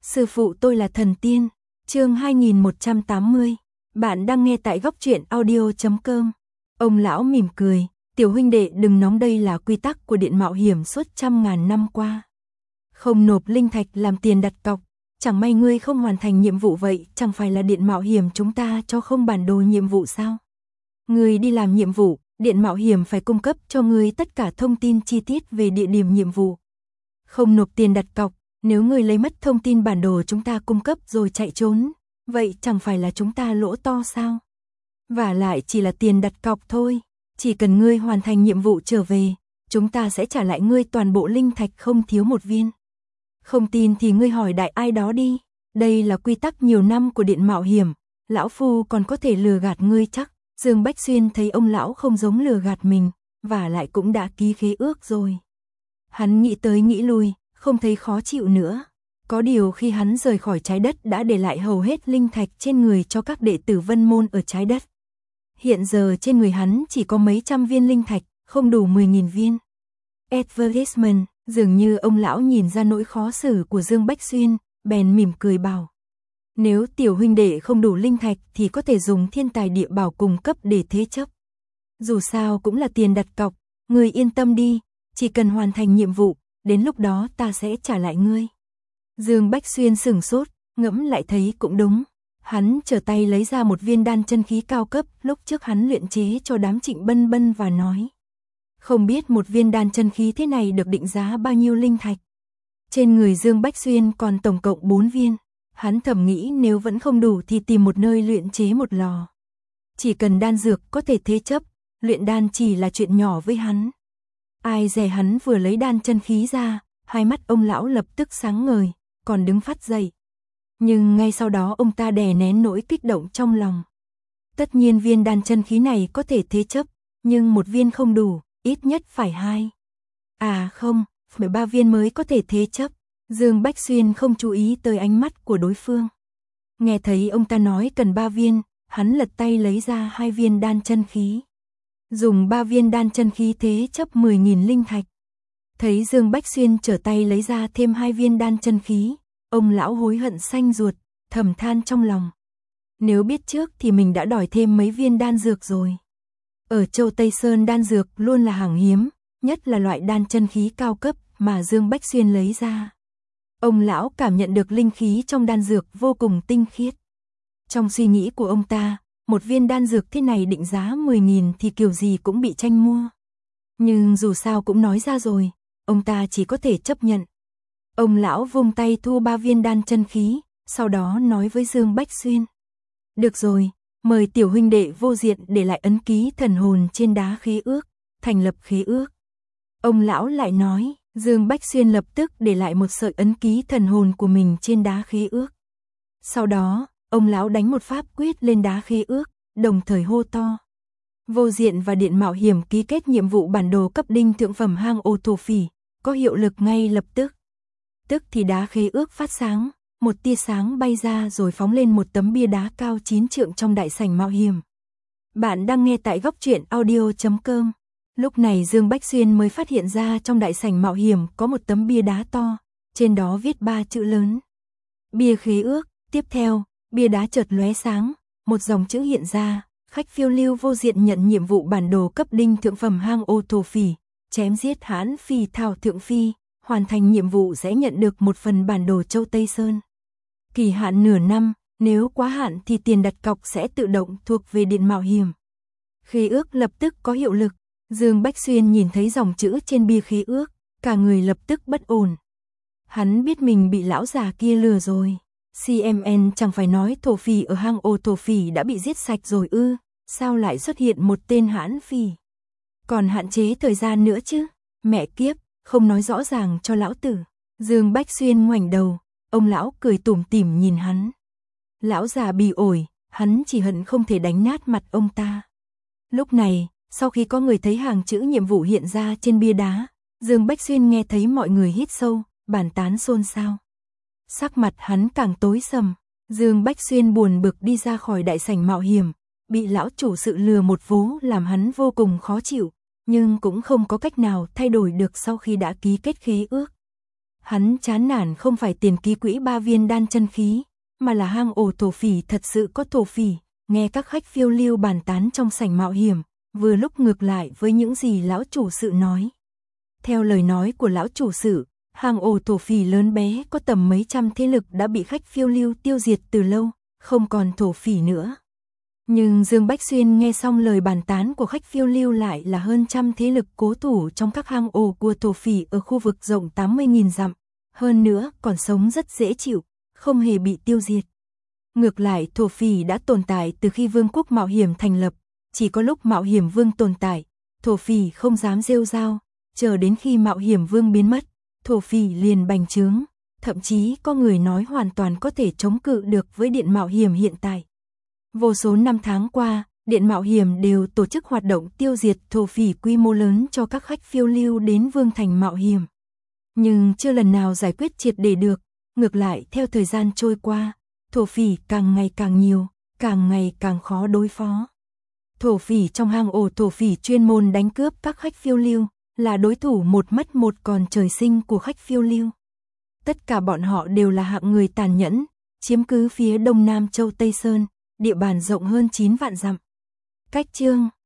Sư phụ tôi là thần tiên. Chương 2180. Bạn đang nghe tại góc truyện audio.com. Ông lão mỉm cười, tiểu huynh đệ đừng nóng, đây là quy tắc của điện mạo hiểm suốt trăm ngàn năm qua. Không nộp linh thạch làm tiền đặt cọc, chẳng may ngươi không hoàn thành nhiệm vụ vậy, chẳng phải là điện mạo hiểm chúng ta cho không bản đồ nhiệm vụ sao? Ngươi đi làm nhiệm vụ, điện mạo hiểm phải cung cấp cho ngươi tất cả thông tin chi tiết về địa điểm nhiệm vụ. Không nộp tiền đặt cọc, nếu ngươi lấy mất thông tin bản đồ chúng ta cung cấp rồi chạy trốn, vậy chẳng phải là chúng ta lỗ to sao? Vả lại chỉ là tiền đặt cọc thôi, chỉ cần ngươi hoàn thành nhiệm vụ trở về, chúng ta sẽ trả lại ngươi toàn bộ linh thạch không thiếu một viên. Không tin thì ngươi hỏi đại ai đó đi, đây là quy tắc nhiều năm của điện mạo hiểm, lão phu còn có thể lừa gạt ngươi chắc. Dương Bách Xuyên thấy ông lão không giống lừa gạt mình, vả lại cũng đã ký khế ước rồi. Hắn nghĩ tới nghĩ lui, không thấy khó chịu nữa. Có điều khi hắn rời khỏi trái đất đã để lại hầu hết linh thạch trên người cho các đệ tử Vân Môn ở trái đất. Hiện giờ trên người hắn chỉ có mấy trăm viên linh thạch, không đủ 10.000 viên. Advertisement, dường như ông lão nhìn ra nỗi khó xử của Dương Bách Xuyên, bèn mỉm cười bảo. Nếu tiểu huynh đệ không đủ linh thạch thì có thể dùng thiên tài địa bảo cung cấp để thế chấp. Dù sao cũng là tiền đặt cọc, ngươi yên tâm đi, chỉ cần hoàn thành nhiệm vụ, đến lúc đó ta sẽ trả lại ngươi. Dương Bách Xuyên sửng sốt, ngẫm lại thấy cũng đúng. Hắn trở tay lấy ra một viên đan chân khí cao cấp lúc trước hắn luyện chế cho đám Trịnh Bân Bân và nói. Không biết một viên đan chân khí thế này được định giá bao nhiêu linh thạch. Trên người Dương Bách Xuyên còn tổng cộng 4 viên. Hắn thầm nghĩ nếu vẫn không đủ thì tìm một nơi luyện chế một lò. Chỉ cần đan dược có thể thế chấp, luyện đan chỉ là chuyện nhỏ với hắn. Ai dè hắn vừa lấy đan chân khí ra, hai mắt ông lão lập tức sáng ngời, còn đứng phát dậy. Nhưng ngay sau đó ông ta đè nén nỗi kích động trong lòng. Tất nhiên viên đan chân khí này có thể thế chấp, nhưng một viên không đủ, ít nhất phải 2. À không, phải 3 viên mới có thể thế chấp. Dương Bách Xuyên không chú ý tới ánh mắt của đối phương. Nghe thấy ông ta nói cần 3 viên, hắn lật tay lấy ra 2 viên đan chân khí. Dùng 3 viên đan chân khí thế chấp 10.000 linh thạch. Thấy Dương Bách Xuyên trở tay lấy ra thêm 2 viên đan chân khí, ông lão hối hận xanh ruột, thầm than trong lòng. Nếu biết trước thì mình đã đòi thêm mấy viên đan dược rồi. Ở châu Tây Sơn đan dược luôn là hàng hiếm, nhất là loại đan chân khí cao cấp mà Dương Bách Xuyên lấy ra. Ông lão cảm nhận được linh khí trong đan dược vô cùng tinh khiết. Trong suy nghĩ của ông ta, một viên đan dược thế này định giá 10.000 thì kiểu gì cũng bị tranh mua. Nhưng dù sao cũng nói ra rồi, ông ta chỉ có thể chấp nhận. Ông lão vung tay thu 3 viên đan chân khí, sau đó nói với Dương Bách Xuyên. Được rồi, mời tiểu huynh đệ Vô Diện để lại ấn ký thần hồn trên đá khế ước, thành lập khế ước. Ông lão lại nói, Dương Bách Xuyên lập tức để lại một sợi ấn ký thần hồn của mình trên đá khế ước. Sau đó, ông lão đánh một pháp quyết lên đá khế ước, đồng thời hô to. Vô Diện và Điện Mạo Hiểm ký kết nhiệm vụ bản đồ cấp đinh thượng phẩm hang ổ thổ phỉ, có hiệu lực ngay lập tức. Tức thì đá khế ước phát sáng, một tia sáng bay ra rồi phóng lên một tấm bia đá cao 9 trượng trong đại sảnh mạo hiểm. Bạn đang nghe tại góc truyện audio.com. Lúc này Dương Bách Xuyên mới phát hiện ra trong đại sảnh mạo hiểm có một tấm bia đá to, trên đó viết 3 chữ lớn. Bia khế ước. Tiếp theo, bia đá chợt lóe sáng, một dòng chữ hiện ra, khách phiêu lưu Vô Diện nhận nhiệm vụ bản đồ cấp đinh thượng phẩm hang ổ thổ phỉ, chém giết hãn phi thảo thượng phi, hoàn thành nhiệm vụ sẽ nhận được một phần bản đồ châu Tây Sơn. Kỳ hạn nửa năm, nếu quá hạn thì tiền đặt cọc sẽ tự động thuộc về điện mạo hiểm. Khế ước lập tức có hiệu lực. Dương Bách Xuyên nhìn thấy dòng chữ trên bia khế ước, cả người lập tức bất ổn. Hắn biết mình bị lão già kia lừa rồi. CMN chẳng phải nói thổ phỉ ở hang ổ thổ phỉ đã bị giết sạch rồi ư, sao lại xuất hiện một tên hãn phỉ? Còn hạn chế thời gian nữa chứ? Mẹ kiếp, không nói rõ ràng cho lão tử. Dương Bách Xuyên ngoảnh đầu, ông lão cười tủm tỉm nhìn hắn. Lão già bỉ ổi, hắn chỉ hận không thể đánh nát mặt ông ta. Lúc này, sau khi có người thấy hàng chữ nhiệm vụ hiện ra trên bia đá, Dương Bách Xuyên nghe thấy mọi người hít sâu, bàn tán xôn xao. Sắc mặt hắn càng tối sầm, Dương Bách Xuyên buồn bực đi ra khỏi đại sảnh mạo hiểm, bị lão chủ sự lừa một vố làm hắn vô cùng khó chịu, nhưng cũng không có cách nào thay đổi được sau khi đã ký kết khế ước. Hắn chán nản không phải tiền ký quỹ 3 viên đan chân khí, mà là hang ổ thổ phỉ thật sự có thổ phỉ, nghe các khách phiêu lưu bàn tán trong sảnh mạo hiểm, vừa lúc ngược lại với những gì lão chủ sự nói. Theo lời nói của lão chủ sự, hang ổ thổ phỉ lớn bé có tầm mấy trăm thế lực đã bị khách phiêu lưu tiêu diệt từ lâu, không còn thổ phỉ nữa. Nhưng Dương Bách Xuyên nghe xong lời bàn tán của khách phiêu lưu lại là hơn trăm thế lực cố thủ trong các hang ổ của thổ phỉ ở khu vực rộng 80.000 dặm, hơn nữa còn sống rất dễ chịu, không hề bị tiêu diệt. Ngược lại thổ phỉ đã tồn tại từ khi Vương quốc Mạo Hiểm thành lập, chỉ có lúc Mạo Hiểm Vương tồn tại, thổ phỉ không dám rêu rao, chờ đến khi Mạo Hiểm Vương biến mất, thổ phỉ liền bành trướng, thậm chí có người nói hoàn toàn có thể chống cự được với Điện Mạo Hiểm hiện tại. Vô số năm tháng qua, Điện Mạo Hiểm đều tổ chức hoạt động tiêu diệt thổ phỉ quy mô lớn cho các khách phiêu lưu đến Vương thành Mạo Hiểm. Nhưng chưa lần nào giải quyết triệt để được, ngược lại theo thời gian trôi qua, thổ phỉ càng ngày càng nhiều, càng ngày càng khó đối phó. Thổ phỉ trong hang ổ thổ phỉ chuyên môn đánh cướp các khách phiêu lưu, là đối thủ một mất một còn trời sinh của khách phiêu lưu. Tất cả bọn họ đều là hạng người tàn nhẫn, chiếm cứ phía đông nam châu Tây Sơn, địa bàn rộng hơn 9 vạn dặm. Cách chương